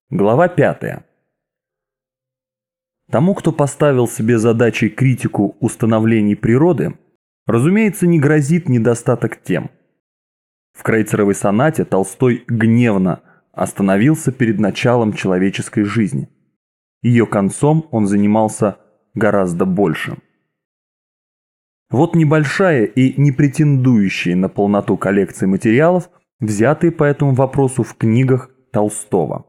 Глава 5. Тому, кто поставил себе задачей критику установлений природы, разумеется, не грозит недостаток тем. В Крейцеровой сонате Толстой гневно остановился перед началом человеческой жизни. Ее концом он занимался гораздо больше. Вот небольшая и не претендующая на полноту коллекции материалов, взятые по этому вопросу в книгах Толстого.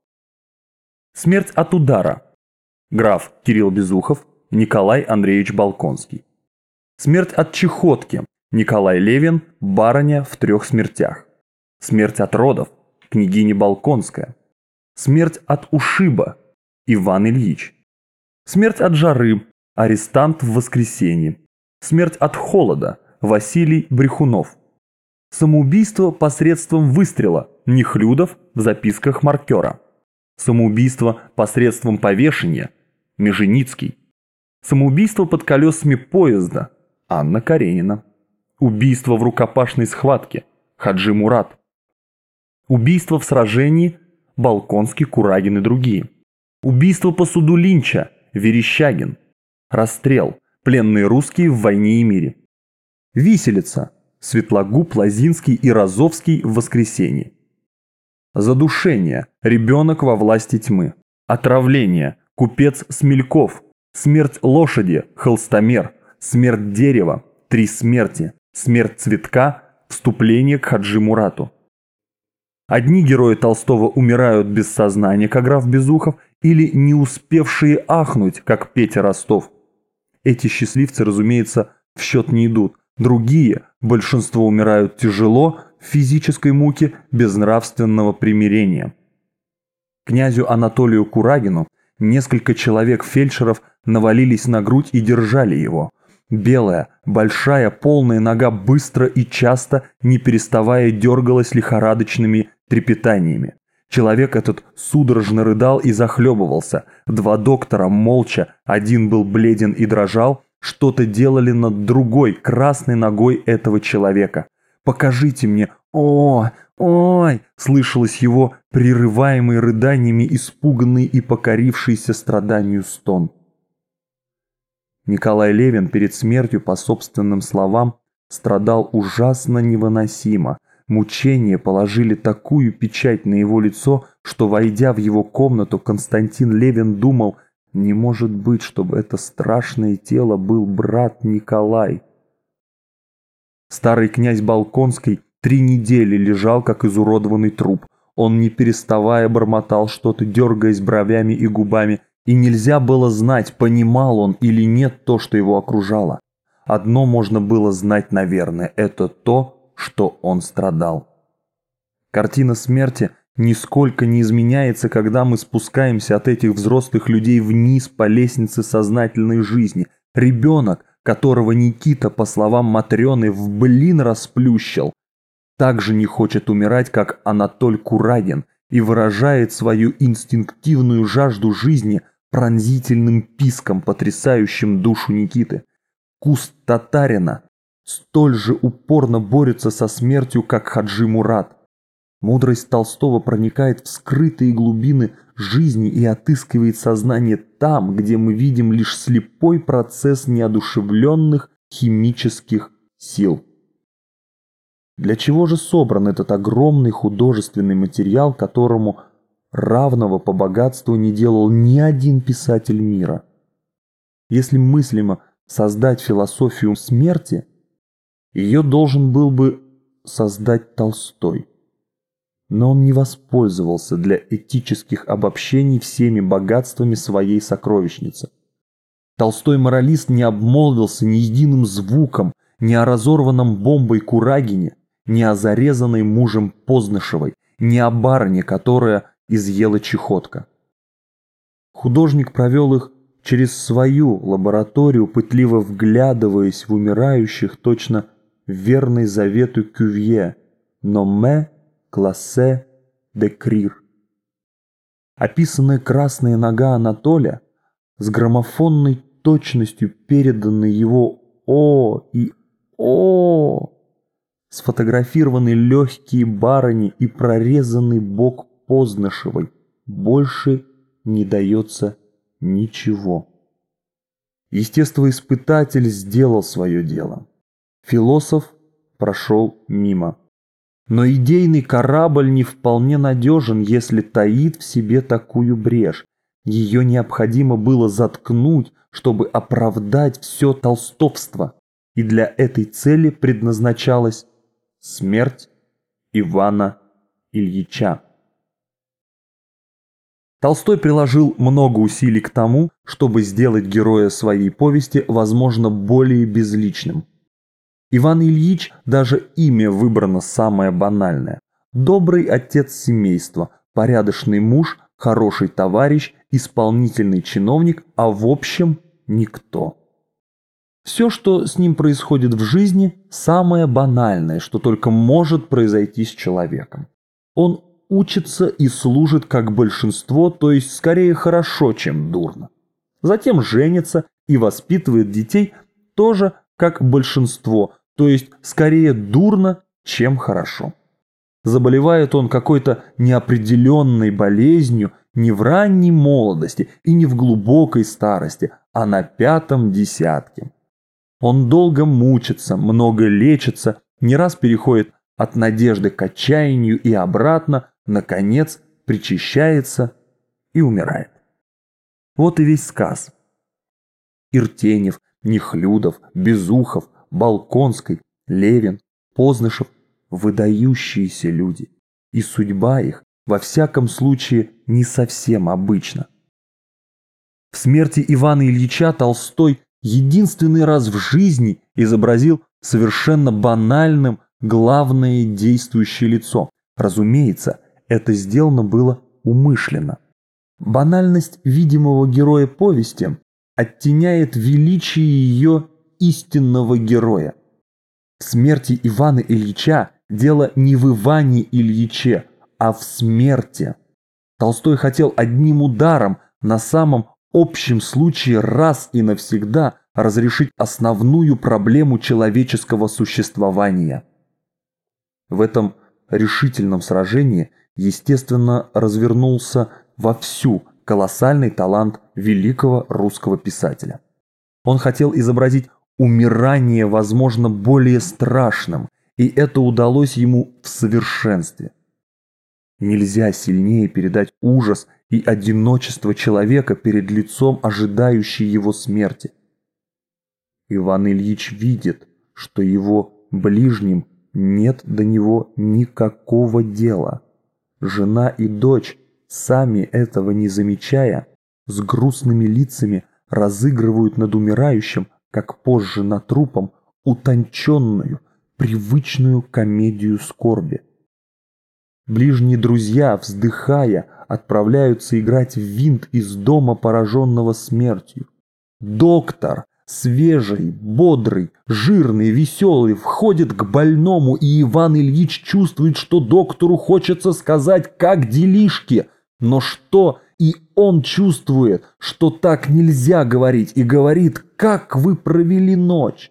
Смерть от удара. Граф Кирилл Безухов, Николай Андреевич Болконский. Смерть от чехотки. Николай Левин, барыня в 3 смертях. Смерть от родов. Княгиня Болконская. Смерть от ушиба. Иван Ильич. Смерть от жары. Арестант в воскресенье. Смерть от холода. Василий Брехунов. Самоубийство посредством выстрела. Нехлюдов в записках маркера. Самоубийство посредством повешения. Меженицкий. Самоубийство под колесами поезда. Анна Каренина. Убийство в рукопашной схватке. Хаджи Мурат. Убийство в сражении. Болконский, Курагин и другие. Убийство по суду Линча. Верещагин. Расстрел. Пленные русские в «Войне и мире». Виселица. Светлогуб, Лозинский и Розовский в воскресенье. Задушение. Ребенок во власти тьмы. Отравление. Купец Смельков. Смерть лошади. Холстомер. Смерть дерева. 3 смерти. Смерть цветка. Вступление к Хаджи Мурату. Одни герои Толстого умирают без сознания, как граф Безухов, или не успевшие ахнуть, как Петя Ростов. Эти счастливцы, разумеется, в счет не идут. Другие, большинство умирают тяжело, в физической муке, без нравственного примирения. Князю Анатолию Курагину несколько человек-фельдшеров навалились на грудь и держали его. Белая, большая, полная нога быстро и часто, не переставая, дергалась лихорадочными трепетаниями. Человек этот судорожно рыдал и захлебывался. 2 доктора молча, один был бледен и дрожал, что-то делали над другой, красной ногой этого человека. «Покажите мне! О, ой!» слышалось его прерываемый рыданиями испуганный и покорившийся страданию стон. Николай Левин перед смертью, по собственным словам, страдал ужасно невыносимо. Мучения положили такую печать на его лицо, что, войдя в его комнату, Константин Левин думал: не может быть, чтобы это страшное тело был брат Николай. Старый князь Болконский 3 недели лежал, как изуродованный труп. Он, не переставая, бормотал что-то, дергаясь бровями и губами, и нельзя было знать, понимал он или нет то, что его окружало. Одно можно было знать, наверное, это то, что он страдал. Картина смерти нисколько не изменяется, когда мы спускаемся от этих взрослых людей вниз по лестнице сознательной жизни. Ребенок, которого Никита, по словам Матрёны, в блин расплющил, также не хочет умирать, как Анатоль Курагин, и выражает свою инстинктивную жажду жизни пронзительным писком, потрясающим душу Никиты. Куст татарина столь же упорно борется со смертью, как Хаджи Мурат. Мудрость Толстого проникает в скрытые глубины жизни и отыскивает сознание там, где мы видим лишь слепой процесс неодушевленных химических сил. Для чего же собран этот огромный художественный материал, которому равного по богатству не делал ни один писатель мира? Если мыслимо создать философию смерти, ее должен был бы создать Толстой. Но он не воспользовался для этических обобщений всеми богатствами своей сокровищницы. Толстой моралист не обмолвился ни единым звуком ни о разорванном бомбой Курагине, ни о зарезанной мужем Познышевой, ни о барыне, которая изъела чехотка. Художник провел их через свою лабораторию, пытливо вглядываясь в умирающих, точно верный завету Кювье «Номме классе декрир». Описанная красная нога Анатоля, с граммофонной точностью переданной его «О» и «О», сфотографированы легкие барыни и прорезанный бок Познышевой, больше не дается ничего. Естествоиспытатель сделал свое дело. Философ прошел мимо. Но идейный корабль не вполне надежен, если таит в себе такую брешь. Ее необходимо было заткнуть, чтобы оправдать все толстовство. И для этой цели предназначалась смерть Ивана Ильича. Толстой приложил много усилий к тому, чтобы сделать героя своей повести, возможно, более безличным. Иван Ильич, даже имя выбрано самое банальное. Добрый отец семейства, порядочный муж, хороший товарищ, исполнительный чиновник, а в общем никто. Все, что с ним происходит в жизни, самое банальное, что только может произойти с человеком. Он учится и служит как большинство, то есть скорее хорошо, чем дурно. Затем женится и воспитывает детей тоже как большинство, то есть скорее дурно, чем хорошо. Заболевает он какой-то неопределенной болезнью не в ранней молодости и не в глубокой старости, а на 5-м десятке. Он долго мучится, много лечится, не раз переходит от надежды к отчаянию и обратно, наконец причащается и умирает. Вот и весь сказ. Иртенев, Нехлюдов, Безухов, Балконский, Левин, Познышев – выдающиеся люди, и судьба их, во всяком случае, не совсем обычна. В смерти Ивана Ильича Толстой единственный раз в жизни изобразил совершенно банальным главное действующее лицо. Разумеется, это сделано было умышленно. Банальность видимого героя повести оттеняет величие ее истинного героя. В смерти Ивана Ильича дело не в Иване Ильиче, а в смерти. Толстой хотел одним ударом на самом общем случае раз и навсегда разрешить основную проблему человеческого существования. В этом решительном сражении, естественно, развернулся вовсю колоссальный талант великого русского писателя. Он хотел изобразить умирание, возможно, более страшным, и это удалось ему в совершенстве. Нельзя сильнее передать ужас и одиночество человека перед лицом ожидающей его смерти. Иван Ильич видит, что его ближним нет до него никакого дела. Жена и дочь, сами этого не замечая, с грустными лицами разыгрывают над умирающим, как позже над трупом, утонченную, привычную комедию скорби. Ближние друзья, вздыхая, отправляются играть в винт из дома, пораженного смертью. Доктор, свежий, бодрый, жирный, веселый, входит к больному, и Иван Ильич чувствует, что доктору хочется сказать «как делишки», но что и он чувствует, что так нельзя говорить, и говорит «как вы провели ночь?».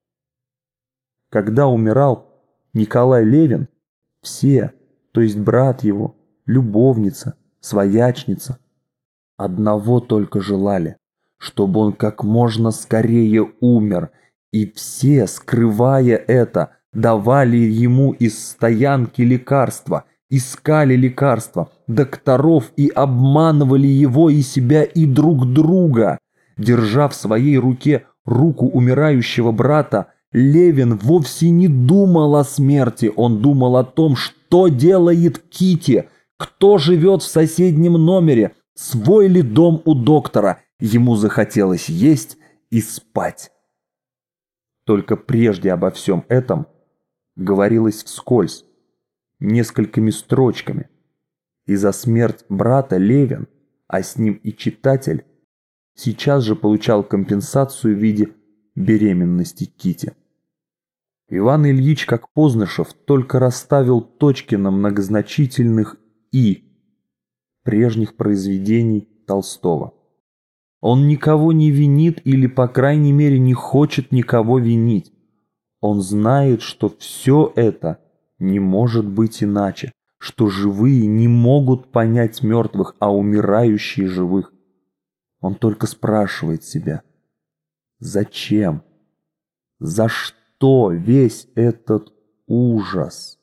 Когда умирал Николай Левин, все, то есть брат его, любовница, своячница, одного только желали, чтобы он как можно скорее умер, и все, скрывая это, давали ему из стоянки лекарства, искали лекарства, докторов и обманывали его и себя, и друг друга. Держа в своей руке руку умирающего брата, Левин вовсе не думал о смерти, он думал о том, что делает Кити, кто живет в соседнем номере, свой ли дом у доктора. Ему захотелось есть и спать. Только прежде обо всем этом говорилось вскользь, несколькими строчками, и за смерть брата Левин, а с ним и читатель, сейчас же получал компенсацию в виде беременности Кити. Иван Ильич, как Познышев, только расставил точки на многозначительных «и» прежних произведений Толстого. Он никого не винит или, по крайней мере, не хочет никого винить. Он знает, что все это не может быть иначе, что живые не могут понять мертвых, а умирающие живых. Он только спрашивает себя: зачем? За что весь этот ужас?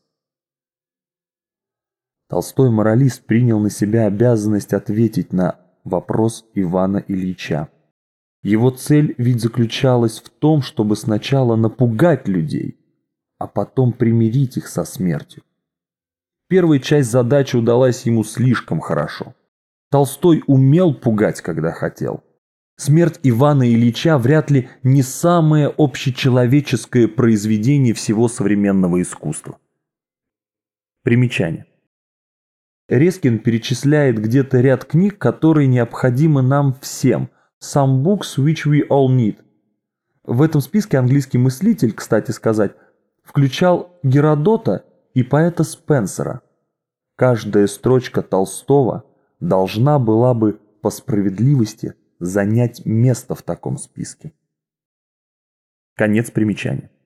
Толстой моралист принял на себя обязанность ответить на вопрос Ивана Ильича. Его цель ведь заключалась в том, чтобы сначала напугать людей, а потом примирить их со смертью. Первая часть задачи удалась ему слишком хорошо. Толстой умел пугать, когда хотел. Смерть Ивана Ильича вряд ли не самое общечеловеческое произведение всего современного искусства. Примечание. Резкин перечисляет где-то ряд книг, которые необходимы нам всем. Some books which we all need. В этом списке английский мыслитель, кстати сказать, включал Геродота и поэта Спенсера. Каждая строчка Толстого должна была бы по справедливости занять место в таком списке. Конец примечания.